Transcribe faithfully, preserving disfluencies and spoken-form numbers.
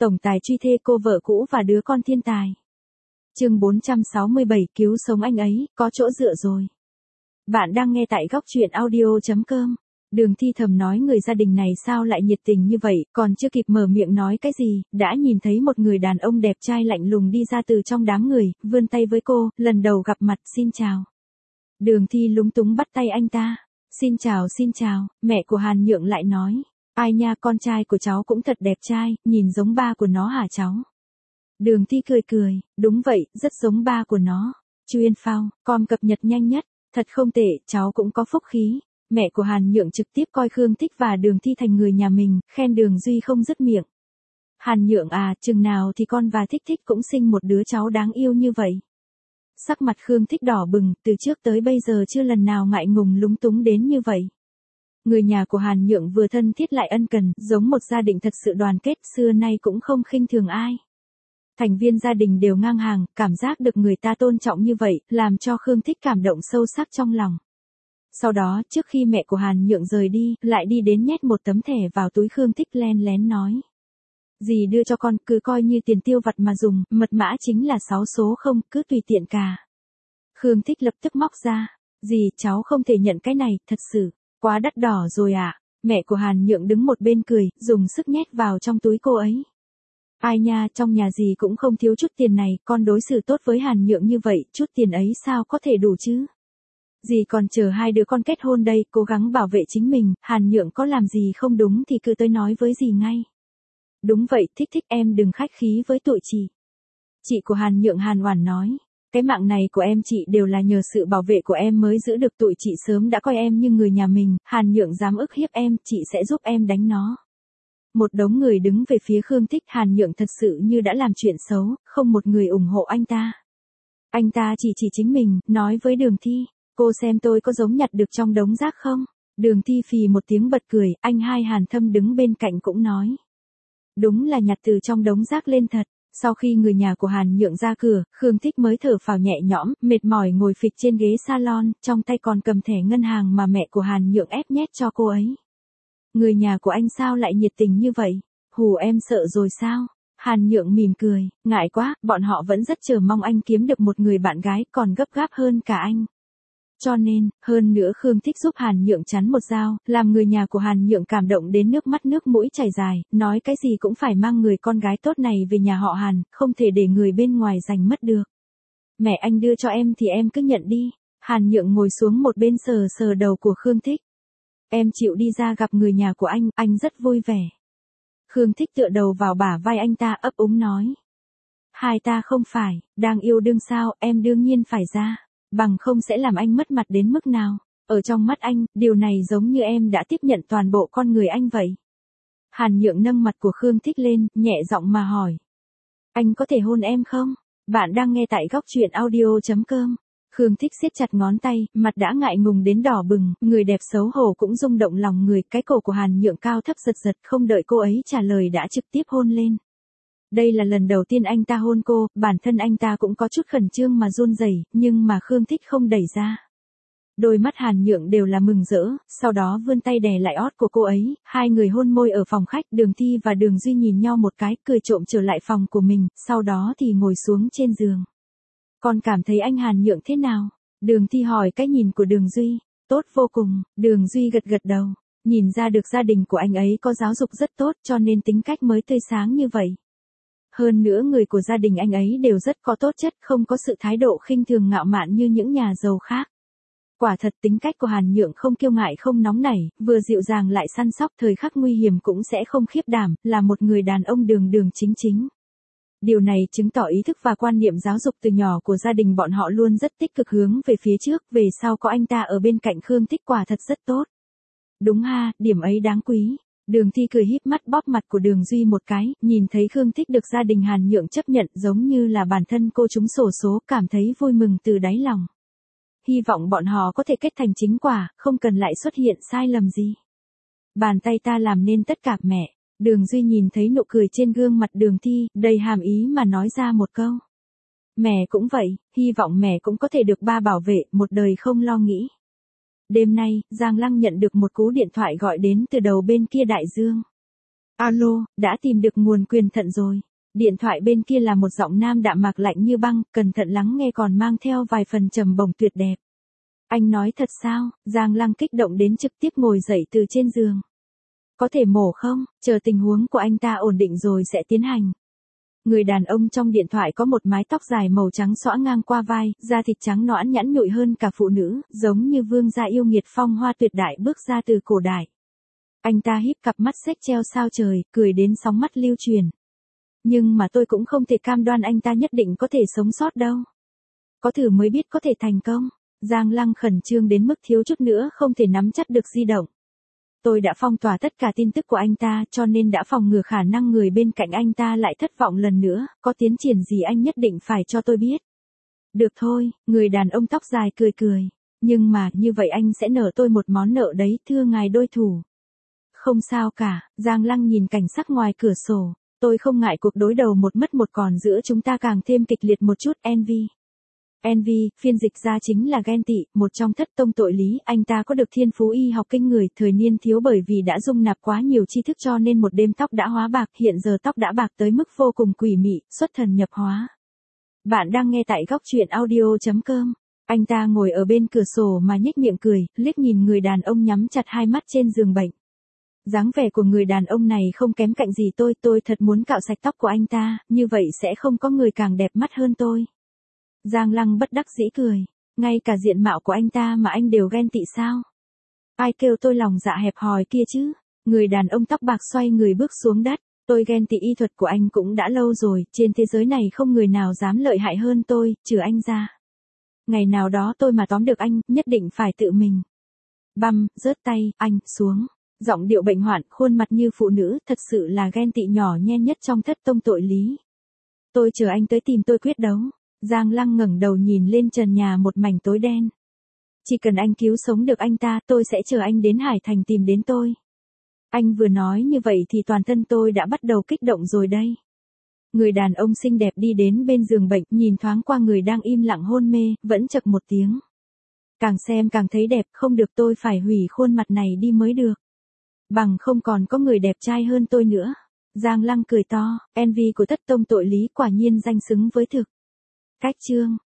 tổng tài truy thê cô vợ cũ và đứa con thiên tài. Chương bốn trăm sáu mươi bảy cứu sống anh ấy, có chỗ dựa rồi. Bạn đang nghe tại góc truyện audio chấm com. Đường Thi thầm nói người gia đình này sao lại nhiệt tình như vậy, còn chưa kịp mở miệng nói cái gì, đã nhìn thấy một người đàn ông đẹp trai lạnh lùng đi ra từ trong đám người, vươn tay với cô, lần đầu gặp mặt, xin chào. Đường Thi lúng túng bắt tay anh ta. Xin chào xin chào, mẹ của Hàn Nhượng lại nói. Ai nha, con trai của cháu cũng thật đẹp trai, nhìn giống ba của nó hả cháu? Đường Thi cười cười, đúng vậy, rất giống ba của nó. Chuyên phao, com cập nhật nhanh nhất, thật không tệ, cháu cũng có phúc khí. Mẹ của Hàn Nhượng trực tiếp coi Khương Thích và Đường Thi thành người nhà mình, khen Đường Duy không dứt miệng. Hàn Nhượng à, chừng nào thì con và Thích Thích cũng sinh một đứa cháu đáng yêu như vậy. Sắc mặt Khương Thích đỏ bừng, từ trước tới bây giờ chưa lần nào ngại ngùng lúng túng đến như vậy. Người nhà của Hàn Nhượng vừa thân thiết lại ân cần, giống một gia đình thật sự đoàn kết, xưa nay cũng không khinh thường ai. Thành viên gia đình đều ngang hàng, cảm giác được người ta tôn trọng như vậy, làm cho Khương Thích cảm động sâu sắc trong lòng. Sau đó, trước khi mẹ của Hàn Nhượng rời đi, lại đi đến nhét một tấm thẻ vào túi Khương Thích len lén nói. Dì đưa cho con, cứ coi như tiền tiêu vặt mà dùng, mật mã chính là sáu số không, cứ tùy tiện cả. Khương Thích lập tức móc ra. Dì, cháu không thể nhận cái này, thật sự, quá đắt đỏ rồi ạ. À? Mẹ của Hàn Nhượng đứng một bên cười, dùng sức nhét vào trong túi cô ấy. Ai nha, trong nhà dì cũng không thiếu chút tiền này, con đối xử tốt với Hàn Nhượng như vậy, chút tiền ấy sao có thể đủ chứ? Dì còn chờ hai đứa con kết hôn đây, cố gắng bảo vệ chính mình, Hàn Nhượng có làm gì không đúng thì cứ tới nói với dì ngay. Đúng vậy, Thích Thích em đừng khách khí với tụi chị. Chị của Hàn Nhượng Hàn Oản nói, cái mạng này của em chị đều là nhờ sự bảo vệ của em mới giữ được, tụi chị sớm đã coi em như người nhà mình, Hàn Nhượng dám ức hiếp em, chị sẽ giúp em đánh nó. Một đống người đứng về phía Khương Thích, Hàn Nhượng thật sự như đã làm chuyện xấu, không một người ủng hộ anh ta. Anh ta chỉ chỉ chính mình, nói với Đường Thi, cô xem tôi có giống nhặt được trong đống rác không? Đường Thi phì một tiếng bật cười, anh hai Hàn Thâm đứng bên cạnh cũng nói. Đúng là nhặt từ trong đống rác lên thật. Sau khi người nhà của Hàn Nhượng ra cửa, Khương Thích mới thở phào nhẹ nhõm, mệt mỏi ngồi phịch trên ghế salon, trong tay còn cầm thẻ ngân hàng mà mẹ của Hàn Nhượng ép nhét cho cô ấy. Người nhà của anh sao lại nhiệt tình như vậy? Hù em sợ rồi sao? Hàn Nhượng mỉm cười, ngại quá, bọn họ vẫn rất chờ mong anh kiếm được một người bạn gái còn gấp gáp hơn cả anh. Cho nên, hơn nữa Khương Thích giúp Hàn Nhượng chắn một dao, làm người nhà của Hàn Nhượng cảm động đến nước mắt nước mũi chảy dài, nói cái gì cũng phải mang người con gái tốt này về nhà họ Hàn, không thể để người bên ngoài giành mất được. Mẹ anh đưa cho em thì em cứ nhận đi. Hàn Nhượng ngồi xuống một bên sờ sờ đầu của Khương Thích. Em chịu đi ra gặp người nhà của anh, anh rất vui vẻ. Khương Thích tựa đầu vào bả vai anh ta ấp úng nói. Hai ta không phải, đang yêu đương sao, em đương nhiên phải ra. Bằng không sẽ làm anh mất mặt đến mức nào. Ở trong mắt anh, điều này giống như em đã tiếp nhận toàn bộ con người anh vậy. Hàn Nhượng nâng mặt của Khương Thích lên, nhẹ giọng mà hỏi. Anh có thể hôn em không? Bạn đang nghe tại góc truyện audio chấm com. Khương Thích siết chặt ngón tay, mặt đã ngại ngùng đến đỏ bừng, người đẹp xấu hổ cũng rung động lòng người, cái cổ của Hàn Nhượng cao thấp giật giật, không đợi cô ấy trả lời đã trực tiếp hôn lên. Đây là lần đầu tiên anh ta hôn cô, bản thân anh ta cũng có chút khẩn trương mà run rẩy, nhưng mà Khương Thích không đẩy ra. Đôi mắt Hàn Nhượng đều là mừng rỡ, sau đó vươn tay đè lại ót của cô ấy, hai người hôn môi ở phòng khách, Đường Thi và Đường Duy nhìn nhau một cái, cười trộm trở lại phòng của mình, sau đó thì ngồi xuống trên giường. Con cảm thấy anh Hàn Nhượng thế nào? Đường Thi hỏi cái nhìn của Đường Duy. Tốt vô cùng, Đường Duy gật gật đầu, nhìn ra được gia đình của anh ấy có giáo dục rất tốt cho nên tính cách mới tươi sáng như vậy. Hơn nữa người của gia đình anh ấy đều rất có tốt chất, không có sự thái độ khinh thường ngạo mạn như những nhà giàu khác. Quả thật tính cách của Hàn Nhượng không kiêu ngại không nóng nảy, vừa dịu dàng lại săn sóc, thời khắc nguy hiểm cũng sẽ không khiếp đảm, là một người đàn ông đường đường chính chính. Điều này chứng tỏ ý thức và quan niệm giáo dục từ nhỏ của gia đình bọn họ luôn rất tích cực hướng về phía trước, về sau có anh ta ở bên cạnh Khương Thích quả thật rất tốt. Đúng ha, điểm ấy đáng quý. Đường Thi cười híp mắt bóp mặt của Đường Duy một cái, nhìn thấy Khương Thích được gia đình Hàn Nhượng chấp nhận giống như là bản thân cô trúng xổ số, cảm thấy vui mừng từ đáy lòng. Hy vọng bọn họ có thể kết thành chính quả, không cần lại xuất hiện sai lầm gì. Bàn tay ta làm nên tất cả mẹ. Đường Duy nhìn thấy nụ cười trên gương mặt Đường Thi, đầy hàm ý mà nói ra một câu. Mẹ cũng vậy, hy vọng mẹ cũng có thể được ba bảo vệ, một đời không lo nghĩ. Đêm nay, Giang Lăng nhận được một cú điện thoại gọi đến từ đầu bên kia đại dương. Alo, đã tìm được nguồn quyền thận rồi. Điện thoại bên kia là một giọng nam đạm mạc lạnh như băng, cẩn thận lắng nghe còn mang theo vài phần trầm bổng tuyệt đẹp. Anh nói thật sao? Giang Lăng kích động đến trực tiếp ngồi dậy từ trên giường. Có thể mổ không? Chờ tình huống của anh ta ổn định rồi sẽ tiến hành. Người đàn ông trong điện thoại có một mái tóc dài màu trắng xõa ngang qua vai, da thịt trắng nõn nhẵn nhụi hơn cả phụ nữ, giống như vương gia yêu nghiệt phong hoa tuyệt đại bước ra từ cổ đại. Anh ta híp cặp mắt xếch treo sao trời, cười đến sóng mắt lưu truyền. Nhưng mà tôi cũng không thể cam đoan anh ta nhất định có thể sống sót đâu. Có thử mới biết có thể thành công. Giang Lăng khẩn trương đến mức thiếu chút nữa không thể nắm chắc được di động. Tôi đã phong tỏa tất cả tin tức của anh ta cho nên đã phòng ngừa khả năng người bên cạnh anh ta lại thất vọng lần nữa, có tiến triển gì anh nhất định phải cho tôi biết. Được thôi, người đàn ông tóc dài cười cười. Nhưng mà, như vậy anh sẽ nợ tôi một món nợ đấy, thưa ngài đôi thủ. Không sao cả, Giang Lăng nhìn cảnh sắc ngoài cửa sổ. Tôi không ngại cuộc đối đầu một mất một còn giữa chúng ta càng thêm kịch liệt một chút. Envy. Envy, phiên dịch ra chính là ghen tị, một trong thất tông tội lý. Anh ta có được thiên phú y học kinh người, thời niên thiếu bởi vì đã dung nạp quá nhiều tri thức cho nên một đêm tóc đã hóa bạc, hiện giờ tóc đã bạc tới mức vô cùng quỷ mị, xuất thần nhập hóa. Bạn đang nghe tại góc truyện audio chấm com. Anh ta ngồi ở bên cửa sổ mà nhếch miệng cười, liếc nhìn người đàn ông nhắm chặt hai mắt trên giường bệnh. Dáng vẻ của người đàn ông này không kém cạnh gì tôi, tôi thật muốn cạo sạch tóc của anh ta, như vậy sẽ không có người càng đẹp mắt hơn tôi. Giang Lăng bất đắc dĩ cười, ngay cả diện mạo của anh ta mà anh đều ghen tị sao? Ai kêu tôi lòng dạ hẹp hòi kia chứ? Người đàn ông tóc bạc xoay người bước xuống đất, tôi ghen tị y thuật của anh cũng đã lâu rồi, trên thế giới này không người nào dám lợi hại hơn tôi, trừ anh ra. Ngày nào đó tôi mà tóm được anh, nhất định phải tự mình. Băm, rớt tay, anh, xuống. Giọng điệu bệnh hoạn, khuôn mặt như phụ nữ, thật sự là ghen tị nhỏ nhen nhất trong thất tông tội lý. Tôi chờ anh tới tìm tôi quyết đấu. Giang Lăng ngẩng đầu nhìn lên trần nhà một mảnh tối đen. Chỉ cần anh cứu sống được anh ta, tôi sẽ chờ anh đến Hải Thành tìm đến tôi. Anh vừa nói như vậy thì toàn thân tôi đã bắt đầu kích động rồi đây. Người đàn ông xinh đẹp đi đến bên giường bệnh, nhìn thoáng qua người đang im lặng hôn mê, vẫn chậc một tiếng. Càng xem càng thấy đẹp, không được, tôi phải hủy khuôn mặt này đi mới được. Bằng không còn có người đẹp trai hơn tôi nữa. Giang Lăng cười to, envy của thất tông tội lý quả nhiên danh xứng với thực. Cách chương.